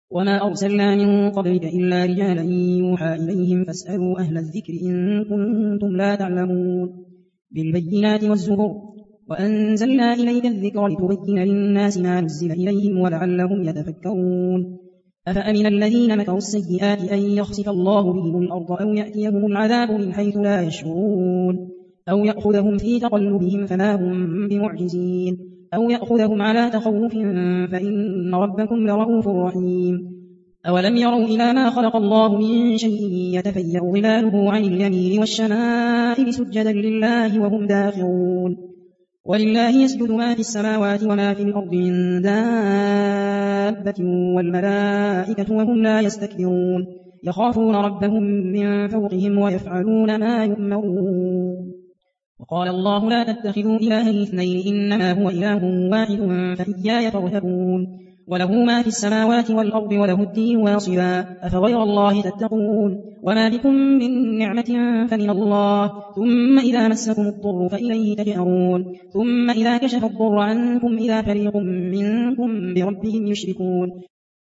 وما أرسلنا من قبلك إلا رجالا يوحى إليهم فاسألوا أهل الذكر إن كنتم لا تعلمون بالبينات والزبر وأنزلنا إليك الذكر لتبين للناس ما نزل إليهم ولعلهم يتفكرون أفأمن الذين مكروا السيئات أن يخسف الله بهم الأرض أو يأتيهم العذاب من حيث لا يشعرون أو يأخذهم في تقلبهم فما هم بمعجزين أو يأخذهم على تخوف فإن ربكم لرؤوف رحيم أولم يروا إلى ما خلق الله من شيء يتفيأ ظلاله عن اليمين والشمائل سجدا لله وهم داخرون ولله يسجد ما في السماوات وما في الأرض من دابة والملائكة وهم لا يستكبرون يخافون ربهم من فوقهم ويفعلون ما يؤمرون وقال الله لا تتخذوا إلهين اثنين إنما هو إله واحد فإياي فارهبون وله ما في السماوات والأرض وله الدين واصبا أفغير الله تتقون وما بكم من نعمة فمن الله ثم إذا مسكم الضر فإليه تجأرون ثم إذا كشف الضر عنكم إذا فريق منكم بربهم يشركون